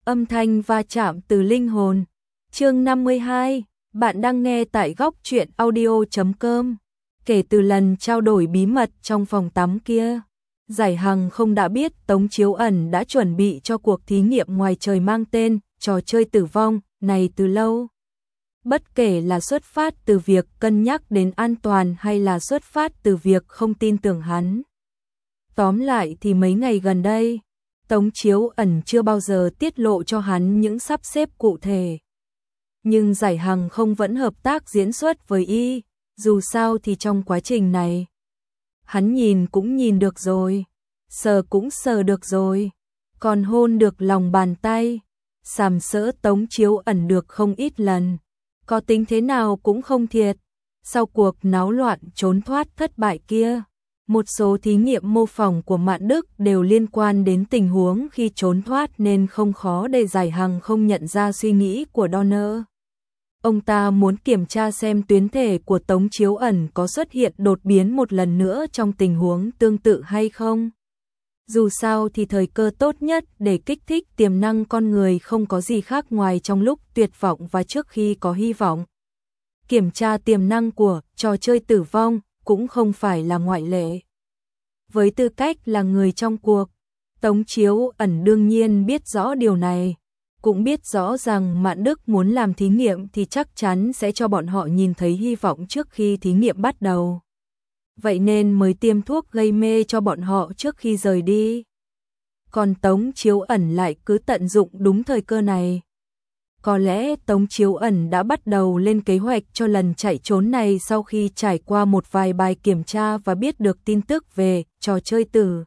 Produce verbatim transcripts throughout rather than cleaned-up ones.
Âm thanh va chạm từ linh hồn. Chương năm mươi hai, bạn đang nghe tại góc truyện audio chấm com. Kể từ lần trao đổi bí mật trong phòng tắm kia, Giải Hằng không đã biết Tống Chiếu Ẩn đã chuẩn bị cho cuộc thí nghiệm ngoài trời mang tên trò chơi tử vong này từ lâu. Bất kể là xuất phát từ việc cân nhắc đến an toàn hay là xuất phát từ việc không tin tưởng hắn. Tóm lại thì mấy ngày gần đây, Tống Chiếu Ẩn chưa bao giờ tiết lộ cho hắn những sắp xếp cụ thể. Nhưng Giải Hằng không vẫn hợp tác diễn xuất với y, dù sao thì trong quá trình này, hắn nhìn cũng nhìn được rồi, sờ cũng sờ được rồi, còn hôn được lòng bàn tay, sàm sỡ Tống Chiếu Ẩn được không ít lần, có tính thế nào cũng không thiệt. Sau cuộc náo loạn trốn thoát thất bại kia, một số thí nghiệm mô phỏng của Mạn Đức đều liên quan đến tình huống khi trốn thoát nên không khó để Giải Hằng không nhận ra suy nghĩ của Donner. Ông ta muốn kiểm tra xem tuyến thể của Tống Chiếu Ẩn có xuất hiện đột biến một lần nữa trong tình huống tương tự hay không. Dù sao thì thời cơ tốt nhất để kích thích tiềm năng con người không có gì khác ngoài trong lúc tuyệt vọng và trước khi có hy vọng. Kiểm tra tiềm năng của trò chơi tử vong cũng không phải là ngoại lệ. Với tư cách là người trong cuộc, Tống Chiếu Ẩn đương nhiên biết rõ điều này, cũng biết rõ rằng Mạn Đức muốn làm thí nghiệm thì chắc chắn sẽ cho bọn họ nhìn thấy hy vọng trước khi thí nghiệm bắt đầu. Vậy nên mới tiêm thuốc gây mê cho bọn họ trước khi rời đi. Còn Tống Chiếu Ẩn lại cứ tận dụng đúng thời cơ này. Có lẽ Tống Chiếu Ẩn đã bắt đầu lên kế hoạch cho lần chạy trốn này sau khi trải qua một vài bài kiểm tra và biết được tin tức về trò chơi tử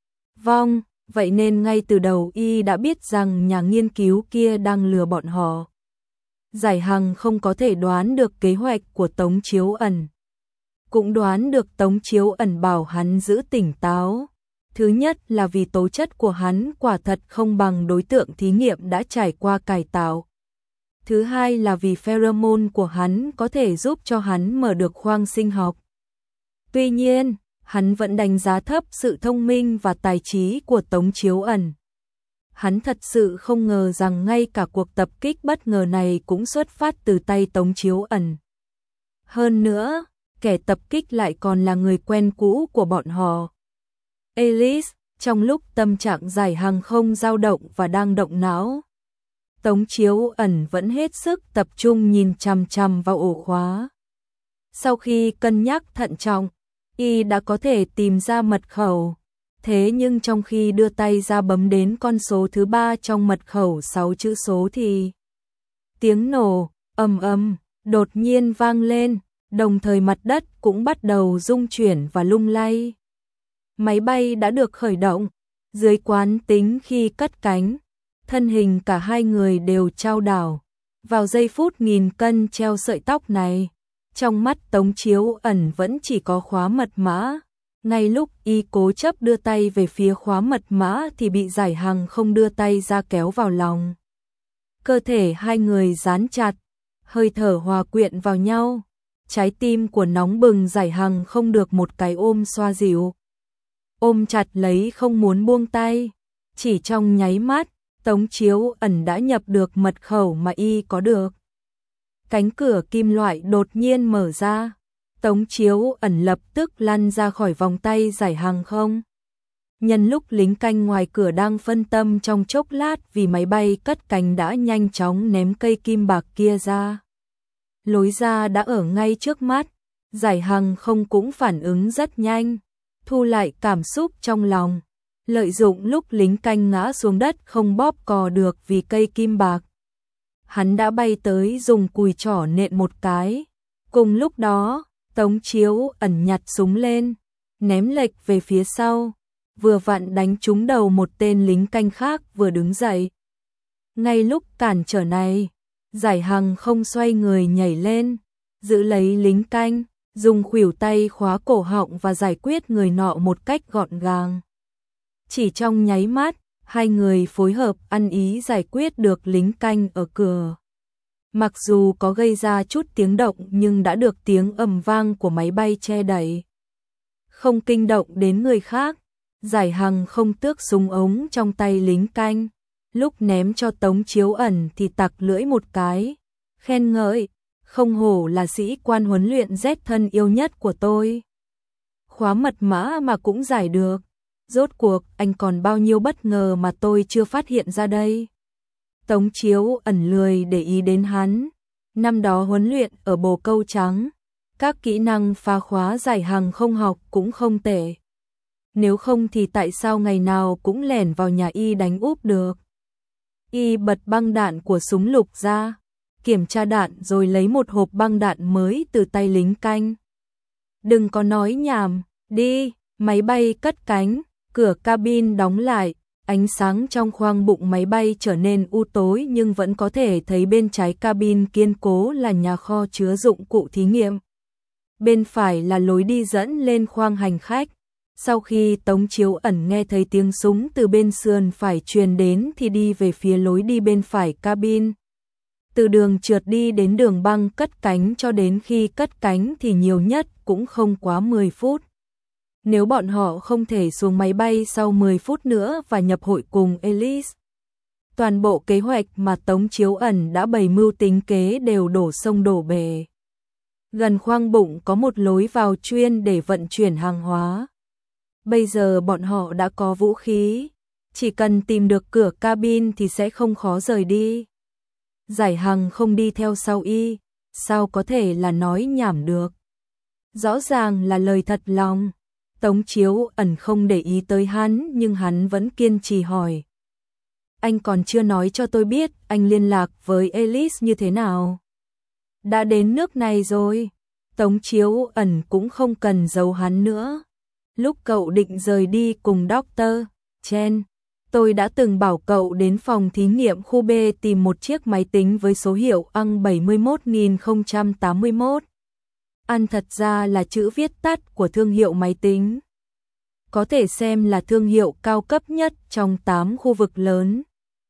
vong. Vậy nên ngay từ đầu y đã biết rằng nhà nghiên cứu kia đang lừa bọn họ. Giải Hằng không có thể đoán được kế hoạch của Tống Chiếu Ẩn. Cũng đoán được Tống Chiếu Ẩn bảo hắn giữ tỉnh táo. Thứ nhất là vì tố chất của hắn quả thật không bằng đối tượng thí nghiệm đã trải qua cải tạo. Thứ hai là vì pheromone của hắn có thể giúp cho hắn mở được khoang sinh học. Tuy nhiên, hắn vẫn đánh giá thấp sự thông minh và tài trí của Tống Chiếu Ẩn. Hắn thật sự không ngờ rằng ngay cả cuộc tập kích bất ngờ này cũng xuất phát từ tay Tống Chiếu Ẩn. Hơn nữa, kẻ tập kích lại còn là người quen cũ của bọn họ. Alice, trong lúc tâm trạng Giải Hằng không dao động và đang động não, Tống Chiếu Ẩn vẫn hết sức tập trung nhìn chằm chằm vào ổ khóa. Sau khi cân nhắc thận trọng, y đã có thể tìm ra mật khẩu. Thế nhưng trong khi đưa tay ra bấm đến con số thứ ba trong mật khẩu sáu chữ số thì tiếng nổ ầm ầm đột nhiên vang lên, đồng thời mặt đất cũng bắt đầu rung chuyển và lung lay. Máy bay đã được khởi động, dưới quán tính khi cất cánh, thân hình cả hai người đều chao đảo. Vào giây phút nghìn cân treo sợi tóc này, trong mắt Tống Chiếu Ẩn vẫn chỉ có khóa mật mã. Ngay lúc y cố chấp đưa tay về phía khóa mật mã thì bị Giải Hằng không đưa tay ra kéo vào lòng. Cơ thể hai người dán chặt, hơi thở hòa quyện vào nhau. Trái tim của nóng bừng Giải Hằng không được một cái ôm xoa dịu. Ôm chặt lấy không muốn buông tay. Chỉ trong nháy mắt, Tống Chiếu Ẩn đã nhập được mật khẩu mà y có được. Cánh cửa kim loại đột nhiên mở ra. Tống Chiếu Ẩn lập tức lăn ra khỏi vòng tay Giải Hằng không. Nhân lúc lính canh ngoài cửa đang phân tâm trong chốc lát vì máy bay cất cánh đã nhanh chóng ném cây kim bạc kia ra. Lối ra đã ở ngay trước mắt. Giải Hằng không cũng phản ứng rất nhanh, thu lại cảm xúc trong lòng. Lợi dụng lúc lính canh ngã xuống đất không bóp cò được vì cây kim bạc, hắn đã bay tới dùng cùi trỏ nện một cái. Cùng lúc đó, Tống Chiếu Ẩn nhặt súng lên, ném lệch về phía sau, vừa vặn đánh trúng đầu một tên lính canh khác vừa đứng dậy. Ngay lúc cản trở này, Giải Hằng không xoay người nhảy lên, giữ lấy lính canh, dùng khuỷu tay khóa cổ họng và giải quyết người nọ một cách gọn gàng. Chỉ trong nháy mắt, hai người phối hợp ăn ý giải quyết được lính canh ở cửa. Mặc dù có gây ra chút tiếng động nhưng đã được tiếng ầm vang của máy bay che đậy. Không kinh động đến người khác, Giải Hằng không tước súng ống trong tay lính canh, lúc ném cho Tống Chiếu Ẩn thì tặc lưỡi một cái, khen ngợi, không hổ là sĩ quan huấn luyện Z thân yêu nhất của tôi. Khóa mật mã mà cũng giải được, rốt cuộc anh còn bao nhiêu bất ngờ mà tôi chưa phát hiện ra đây. Tống Chiếu Ẩn lười để ý đến hắn, năm đó huấn luyện ở Bồ Câu Trắng, các kỹ năng phá khóa Giải Hằng không học cũng không tệ. Nếu không thì tại sao ngày nào cũng lẻn vào nhà y đánh úp được. Y bật băng đạn của súng lục ra, kiểm tra đạn rồi lấy một hộp băng đạn mới từ tay lính canh. Đừng có nói nhảm, đi, máy bay cất cánh, cửa cabin đóng lại, ánh sáng trong khoang bụng máy bay trở nên u tối nhưng vẫn có thể thấy bên trái cabin kiên cố là nhà kho chứa dụng cụ thí nghiệm. Bên phải là lối đi dẫn lên khoang hành khách. Sau khi Tống Chiếu Ẩn nghe thấy tiếng súng từ bên sườn phải truyền đến thì đi về phía lối đi bên phải cabin. Từ đường trượt đi đến đường băng cất cánh cho đến khi cất cánh thì nhiều nhất cũng không quá mười phút. Nếu bọn họ không thể xuống máy bay sau mười phút nữa và nhập hội cùng Elise, toàn bộ kế hoạch mà Tống Chiếu Ẩn đã bày mưu tính kế đều đổ sông đổ bể. Gần khoang bụng có một lối vào chuyên để vận chuyển hàng hóa. Bây giờ bọn họ đã có vũ khí, chỉ cần tìm được cửa cabin thì sẽ không khó rời đi. Giải Hằng không đi theo sau y, sao có thể là nói nhảm được. Rõ ràng là lời thật lòng. Tống Chiếu Ẩn không để ý tới hắn nhưng hắn vẫn kiên trì hỏi. Anh còn chưa nói cho tôi biết anh liên lạc với Elise như thế nào. Đã đến nước này rồi, Tống Chiếu Ẩn cũng không cần giấu hắn nữa. Lúc cậu định rời đi cùng Doctor Chen, tôi đã từng bảo cậu đến phòng thí nghiệm khu B tìm một chiếc máy tính với số hiệu A N bảy một nghìn không trăm tám mươi mốt. An thật ra là chữ viết tắt của thương hiệu máy tính. Có thể xem là thương hiệu cao cấp nhất trong tám khu vực lớn.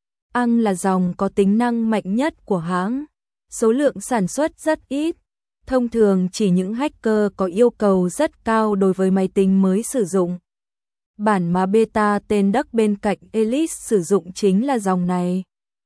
A N là dòng có tính năng mạnh nhất của hãng. Số lượng sản xuất rất ít. Thông thường chỉ những hacker có yêu cầu rất cao đối với máy tính mới sử dụng. Bản mà beta tên đất bên cạnh Elise sử dụng chính là dòng này.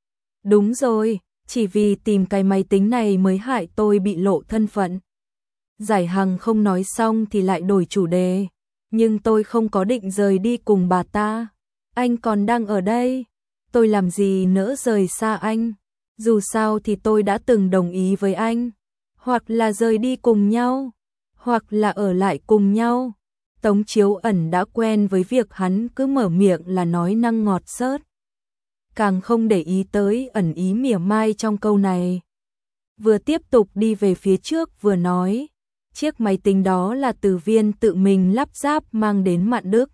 Đúng rồi, chỉ vì tìm cái máy tính này mới hại tôi bị lộ thân phận. Giải Hằng không nói xong thì lại đổi chủ đề. Nhưng tôi không có định rời đi cùng bà ta. Anh còn đang ở đây. Tôi làm gì nỡ rời xa anh. Dù sao thì tôi đã từng đồng ý với anh. Hoặc là rời đi cùng nhau, hoặc là ở lại cùng nhau. Tống Chiếu Ẩn đã quen với việc hắn cứ mở miệng là nói năng ngọt xớt. Càng không để ý tới ẩn ý mỉa mai trong câu này. Vừa tiếp tục đi về phía trước vừa nói, chiếc máy tính đó là Từ Viên tự mình lắp ráp mang đến Mạn Đức.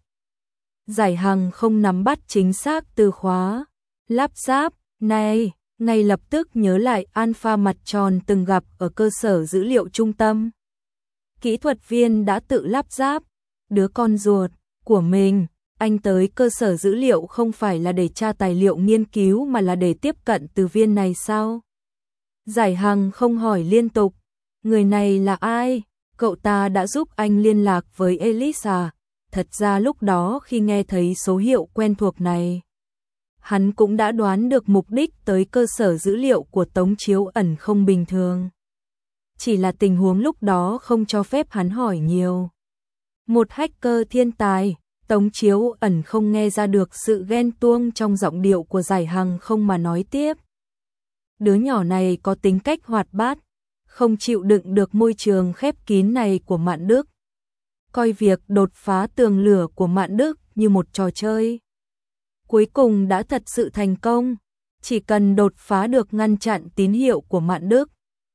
Giải Hằng không nắm bắt chính xác từ khóa. Lắp ráp, này, ngay lập tức nhớ lại Alpha mặt tròn từng gặp ở cơ sở dữ liệu trung tâm. Kỹ thuật viên đã tự lắp ráp, đứa con ruột của mình, anh tới cơ sở dữ liệu không phải là để tra tài liệu nghiên cứu mà là để tiếp cận Từ Viên này sao? Giải Hằng không hỏi liên tục, người này là ai? Cậu ta đã giúp anh liên lạc với Elisa. Thật ra lúc đó khi nghe thấy số hiệu quen thuộc này, hắn cũng đã đoán được mục đích tới cơ sở dữ liệu của Tống Chiếu Ẩn không bình thường. Chỉ là tình huống lúc đó không cho phép hắn hỏi nhiều. Một hacker thiên tài, Tống Chiếu Ẩn không nghe ra được sự ghen tuông trong giọng điệu của Giải Hằng không mà nói tiếp. Đứa nhỏ này có tính cách hoạt bát, không chịu đựng được môi trường khép kín này của Mạn Đức. Coi việc đột phá tường lửa của Mạn Đức như một trò chơi. Cuối cùng đã thật sự thành công, chỉ cần đột phá được ngăn chặn tín hiệu của Mạn Đức.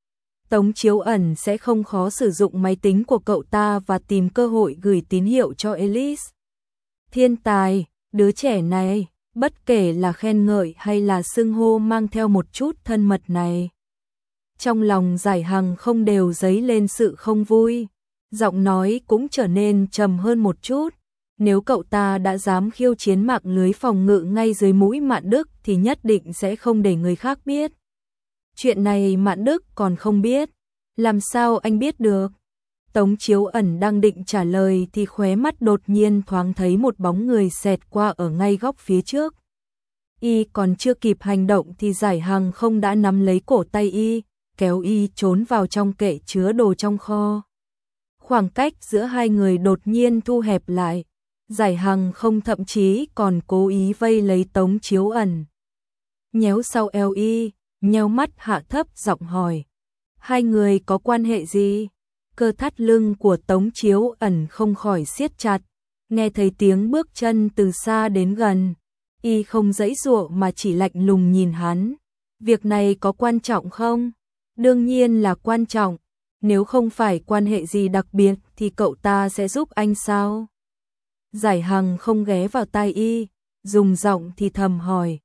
Tống Chiếu Ẩn sẽ không khó sử dụng máy tính của cậu ta và tìm cơ hội gửi tín hiệu cho Elise. Thiên tài, đứa trẻ này, bất kể là khen ngợi hay là xưng hô mang theo một chút thân mật này. Trong lòng Giải Hằng không đều dấy lên sự không vui, giọng nói cũng trở nên trầm hơn một chút. Nếu cậu ta đã dám khiêu chiến mạng lưới phòng ngự ngay dưới mũi Mạn Đức thì nhất định sẽ không để người khác biết. Chuyện này Mạn Đức còn không biết. Làm sao anh biết được? Tống Chiếu Ẩn đang định trả lời thì khóe mắt đột nhiên thoáng thấy một bóng người xẹt qua ở ngay góc phía trước. Y còn chưa kịp hành động thì Giải Hằng không đã nắm lấy cổ tay Y, kéo Y trốn vào trong kệ chứa đồ trong kho. Khoảng cách giữa hai người đột nhiên thu hẹp lại. Giải Hằng không thậm chí còn cố ý vây lấy Tống Chiếu Ẩn. Nhéo sau eo Y, nheo mắt hạ thấp giọng hỏi. Hai người có quan hệ gì? Cơ thắt lưng của Tống Chiếu Ẩn không khỏi siết chặt. Nghe thấy tiếng bước chân từ xa đến gần. Y không giãy giụa mà chỉ lạnh lùng nhìn hắn. Việc này có quan trọng không? Đương nhiên là quan trọng. Nếu không phải quan hệ gì đặc biệt thì cậu ta sẽ giúp anh sao? Giải Hằng không ghé vào tai Y, dùng giọng thì thầm hỏi.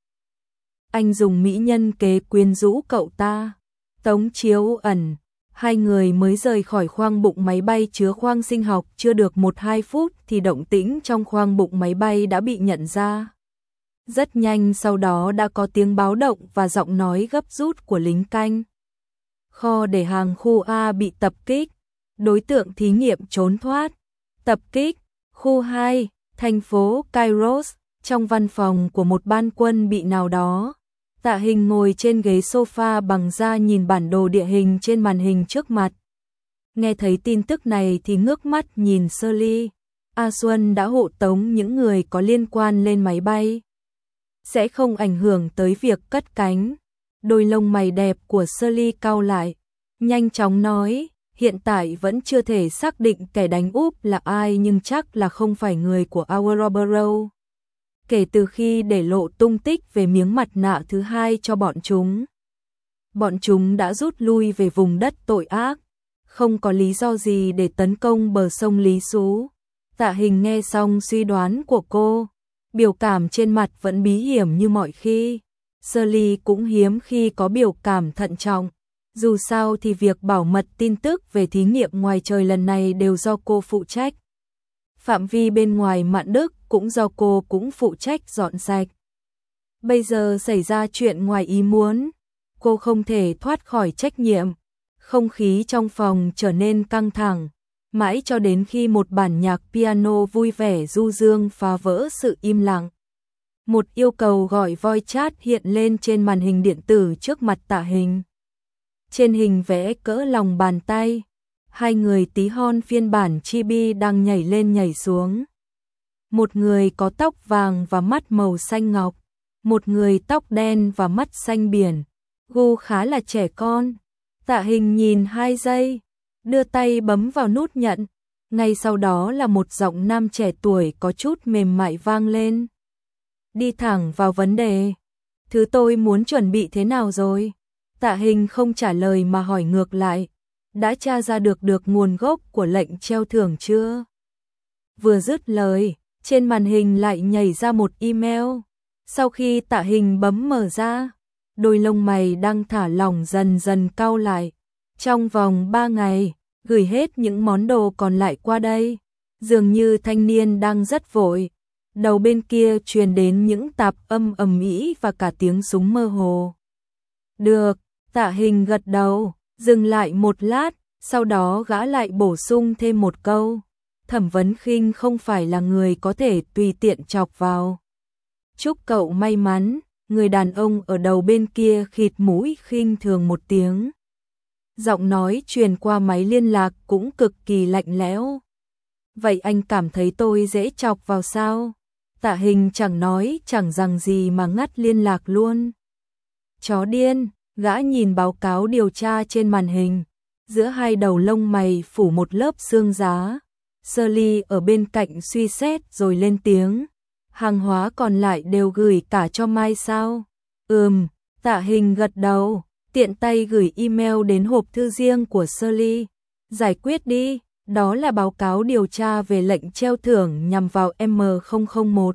Anh dùng mỹ nhân kế quyến rũ cậu ta. Tống Chiếu Ẩn. Hai người mới rời khỏi khoang bụng máy bay chứa khoang sinh học chưa được một hai phút thì động tĩnh trong khoang bụng máy bay đã bị nhận ra. Rất nhanh sau đó đã có tiếng báo động và giọng nói gấp rút của lính canh. Kho để hàng khu A bị tập kích, đối tượng thí nghiệm trốn thoát. Tập kích, khu hai, thành phố Kairos, trong văn phòng của một ban quân bị nào đó. Tạ Hình ngồi trên ghế sofa bằng da nhìn bản đồ địa hình trên màn hình trước mặt. Nghe thấy tin tức này thì ngước mắt nhìn Shirley. A Xuân đã hộ tống những người có liên quan lên máy bay. Sẽ không ảnh hưởng tới việc cất cánh. Đôi lông mày đẹp của Shirley cau lại. Nhanh chóng nói, hiện tại vẫn chưa thể xác định kẻ đánh úp là ai nhưng chắc là không phải người của Aurora Borough. Kể từ khi để lộ tung tích về miếng mặt nạ thứ hai cho bọn chúng. Bọn chúng đã rút lui về vùng đất tội ác. Không có lý do gì để tấn công bờ sông Lý Xú. Tạ Hình nghe xong suy đoán của cô. Biểu cảm trên mặt vẫn bí hiểm như mọi khi. Shirley cũng hiếm khi có biểu cảm thận trọng. Dù sao thì việc bảo mật tin tức về thí nghiệm ngoài trời lần này đều do cô phụ trách. Phạm vi bên ngoài Mạn Đức cũng do cô cũng phụ trách dọn sạch. Bây giờ xảy ra chuyện ngoài ý muốn, cô không thể thoát khỏi trách nhiệm. Không khí trong phòng trở nên căng thẳng, mãi cho đến khi một bản nhạc piano vui vẻ du dương phá vỡ sự im lặng. Một yêu cầu gọi voice chat hiện lên trên màn hình điện tử trước mặt Tạ Hình. Trên hình vẽ cỡ lòng bàn tay, hai người tí hon phiên bản chibi đang nhảy lên nhảy xuống. Một người có tóc vàng và mắt màu xanh ngọc, một người tóc đen và mắt xanh biển, gu khá là trẻ con. Tạ Hình nhìn hai giây, đưa tay bấm vào nút nhận, ngay sau đó là một giọng nam trẻ tuổi có chút mềm mại vang lên. Đi thẳng vào vấn đề, thứ tôi muốn chuẩn bị thế nào rồi? Tạ Hình không trả lời mà hỏi ngược lại, đã tra ra được được nguồn gốc của lệnh treo thưởng chưa? Vừa dứt lời, trên màn hình lại nhảy ra một email. Sau khi Tạ Hình bấm mở ra, đôi lông mày đang thả lỏng dần dần cau lại. Trong vòng ba ngày, gửi hết những món đồ còn lại qua đây. Dường như thanh niên đang rất vội. Đầu bên kia truyền đến những tạp âm ầm ĩ và cả tiếng súng mơ hồ. Được, Tạ Hình gật đầu, dừng lại một lát, sau đó gã lại bổ sung thêm một câu. Thẩm Vấn Khinh không phải là người có thể tùy tiện chọc vào. Chúc cậu may mắn. Người đàn ông ở đầu bên kia khịt mũi khinh thường một tiếng. Giọng nói truyền qua máy liên lạc cũng cực kỳ lạnh lẽo. Vậy anh cảm thấy tôi dễ chọc vào sao? Tạ Hình chẳng nói chẳng rằng gì mà ngắt liên lạc luôn. Chó điên, gã nhìn báo cáo điều tra trên màn hình. Giữa hai đầu lông mày phủ một lớp xương giá. Shirley ở bên cạnh suy xét rồi lên tiếng. Hàng hóa còn lại đều gửi cả cho Mai sao? Ừm, Tạ Hình gật đầu, tiện tay gửi email đến hộp thư riêng của Shirley. Giải quyết đi, đó là báo cáo điều tra về lệnh treo thưởng nhằm vào M không không một.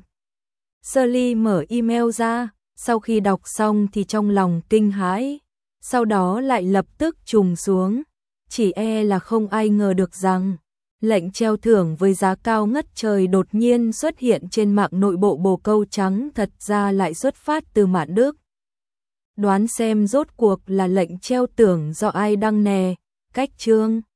Shirley mở email ra, sau khi đọc xong thì trong lòng kinh hãi, sau đó lại lập tức trùng xuống. Chỉ e là không ai ngờ được rằng lệnh treo thưởng với giá cao ngất trời đột nhiên xuất hiện trên mạng nội bộ bồ câu trắng thật ra lại xuất phát từ Mạn Đức. Đoán xem rốt cuộc là lệnh treo thưởng do ai đăng nè, cách chương.